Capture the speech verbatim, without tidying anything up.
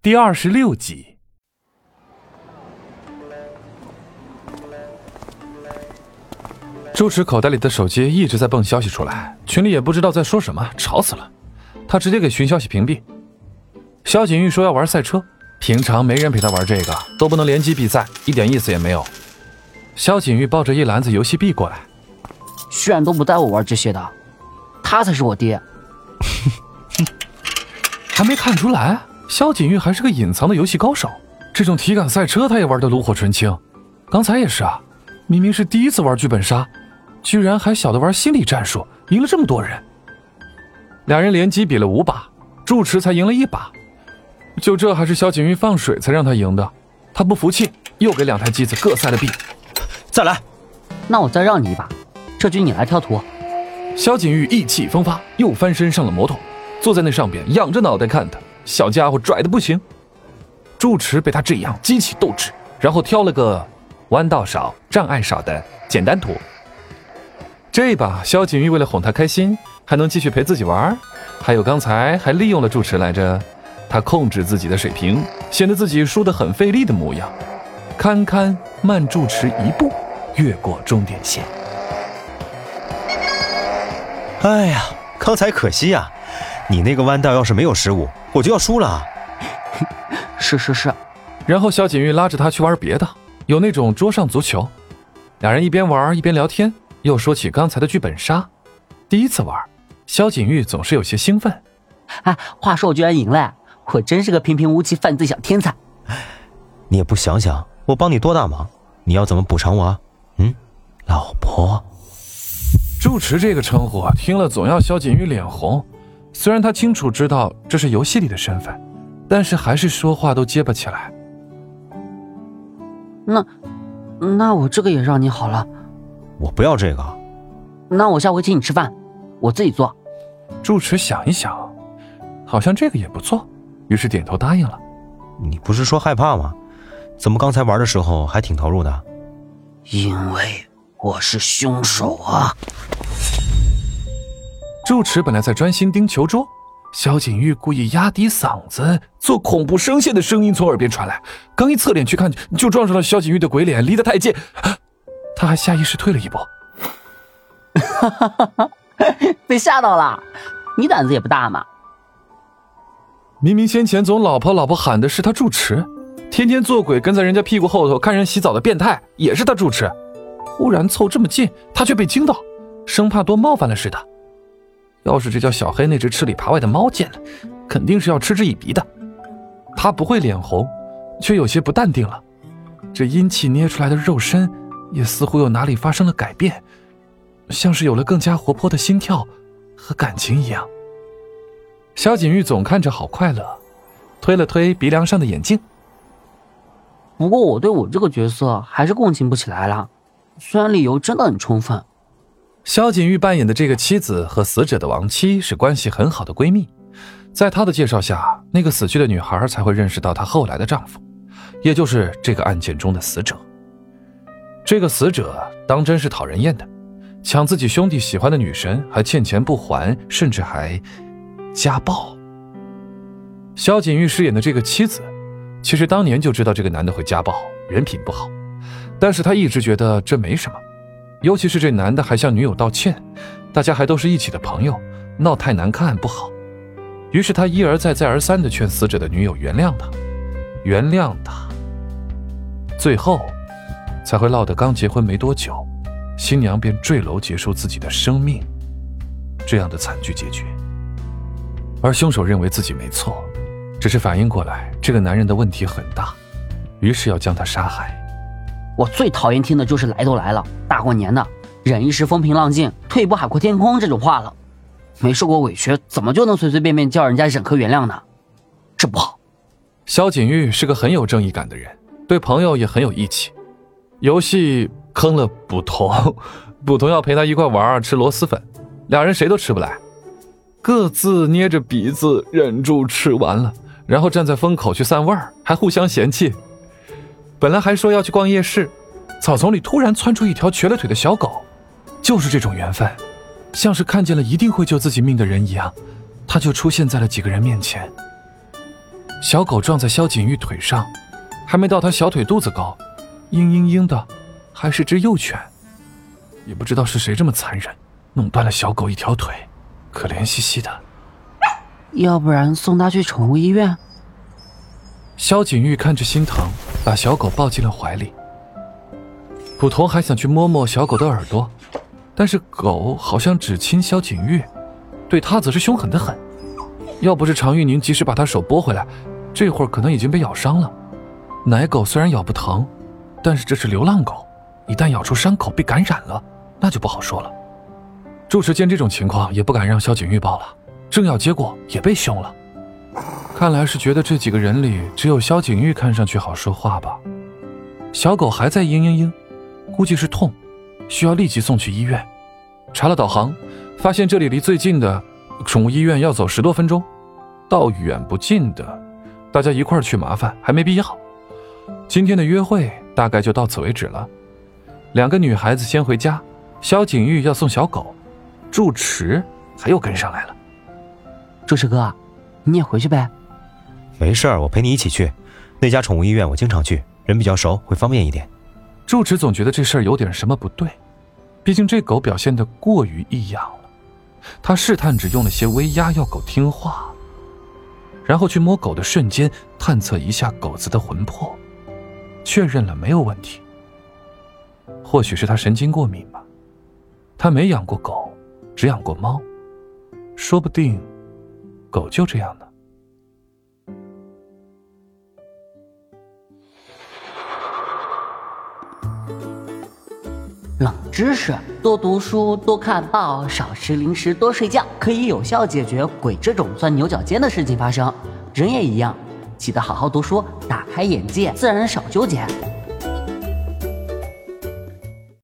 第二十六集。住持口袋里的手机一直在蹦消息出来，群里也不知道在说什么，吵死了。他直接给群消息屏蔽。萧景玉说要玩赛车，平常没人陪他玩这个，都不能联机比赛，一点意思也没有。萧景玉抱着一篮子游戏币过来， 居然都不带我玩这些的，他才是我爹。 还没看出来，萧景玉还是个隐藏的游戏高手，这种体感赛车他也玩得炉火纯青。刚才也是啊，明明是第一次玩剧本杀，居然还晓得玩心理战术，赢了这么多人。俩人联机比了五把，住持才赢了一把，就这还是萧景玉放水才让他赢的。他不服气，又给两台机子各塞了币。 再来， 那我再让你一把，这局你来挑图。 萧景玉意气风发，又翻身上了摩托，坐在那上边仰着脑袋看他，小家伙拽得不行。住持被他这样激起斗志，然后挑了个弯道少障碍少的简单图。这一把萧景玉为了哄他开心，还能继续陪自己玩，还有刚才还利用了住持来着，他控制自己的水平，显得自己输得很费力的模样，堪堪慢住持一步越过终点线。 哎呀，刚才可惜呀，你那个弯道要是没有失误，我就要输了。 是是是。 然后萧景玉拉着他去玩别的，有那种桌上足球。两人一边玩一边聊天，又说起刚才的剧本杀。第一次玩，萧景玉总是有些兴奋。 哎，话说我居然赢了，我真是个平平无奇犯罪小天才。 你也不想想我帮你多大忙，你要怎么补偿我啊？嗯，老婆。 住持这个称呼听了总要萧景玉脸红，虽然他清楚知道这是游戏里的身份，但是还是说话都结巴起来。 那那我这个也让你好了。 我不要这个。 那我下回请你吃饭，我自己做。 住持想一想，好像这个也不错，于是点头答应了。 你不是说害怕吗？怎么刚才玩的时候还挺投入的？ 因为我是凶手啊。 住持本来在专心盯球桌，萧景玉故意压低嗓子做恐怖声线的声音从耳边传来，刚一侧脸去看就撞上了萧景玉的鬼脸，离得太近，他还下意识退了一步。 被吓到了，你胆子也不大嘛。 明明先前总老婆老婆喊的是他住持，天天做鬼跟在人家屁股后头看人洗澡的变态也是他住持，忽然凑这么近，他却被惊到，生怕多冒犯了似的。要是这叫小黑那只吃里扒外的猫见了，肯定是要嗤之以鼻的。他不会脸红，却有些不淡定了，这阴气捏出来的肉身也似乎有哪里发生了改变，像是有了更加活泼的心跳和感情一样。萧景玉总看着好快乐，推了推鼻梁上的眼镜。 不过我对我这个角色还是共情不起来了，虽然理由真的很充分。 萧景玉扮演的这个妻子和死者的亡妻是关系很好的闺蜜，在她的介绍下，那个死去的女孩才会认识到她后来的丈夫，也就是这个案件中的死者。这个死者当真是讨人厌的，抢自己兄弟喜欢的女神，还欠钱不还，甚至还家暴。萧景玉饰演的这个妻子，其实当年就知道这个男的会家暴，人品不好，但是她一直觉得这没什么，尤其是这男的还向女友道歉，大家还都是一起的朋友，闹太难看不好。于是他一而再再而三地劝死者的女友原谅他，原谅他，最后才会落得刚结婚没多久，新娘便坠楼结束自己的生命，这样的惨剧结局。而凶手认为自己没错，只是反应过来这个男人的问题很大，于是要将他杀害。 我最讨厌听的就是来都来了，大过年的忍一时风平浪静，退一步海阔天空这种话了。没受过委屈怎么就能随随便便叫人家忍和原谅呢？这不好。 萧景玉是个很有正义感的人，对朋友也很有义气。游戏坑了捕童，捕童要陪他一块玩吃螺蛳粉，俩人谁都吃不来，各自捏着鼻子忍住吃完了，然后站在风口去散味儿，还互相嫌弃。本来还说要去逛夜市，草丛里突然窜出一条瘸了腿的小狗，就是这种缘分，像是看见了一定会救自己命的人一样，他就出现在了几个人面前。 小狗撞在萧景玉腿上，还没到他小腿肚子高，嘤嘤嘤的，还是只幼犬。也不知道是谁这么残忍，弄断了小狗一条腿，可怜兮兮的。 要不然送它去宠物医院？ 萧景玉看着心疼，把小狗抱进了怀里。捕头还想去摸摸小狗的耳朵，但是狗好像只亲萧景玉，对他则是凶狠的很。要不是常玉宁及时把他手拨回来，这会儿可能已经被咬伤了。奶狗虽然咬不疼，但是这是流浪狗，一旦咬出伤口被感染了，那就不好说了。住持见这种情况也不敢让萧景玉抱了，正要接过也被凶了。看来是觉得这几个人里只有萧景玉看上去好说话吧。小狗还在嘤嘤嘤，估计是痛，需要立即送去医院。查了导航，发现这里离最近的宠物医院要走十多分钟，到远不近的，大家一块儿去麻烦还没必要。今天的约会大概就到此为止了。两个女孩子先回家，萧景玉要送小狗，住持还又跟上来了。 住持哥，你也回去呗。 没事儿，我陪你一起去。那家宠物医院我经常去，人比较熟，会方便一点。 住持总觉得这事儿有点什么不对，毕竟这狗表现得过于异样了。他试探着用了些威压要狗听话，然后去摸狗的瞬间探测一下狗子的魂魄，确认了没有问题。或许是他神经过敏吧，他没养过狗，只养过猫，说不定狗就这样呢。 冷知识：多读书，多看报，少吃零食，多睡觉，可以有效解决鬼这种钻牛角尖的事情发生。人也一样，记得好好读书，打开眼界，自然少纠结。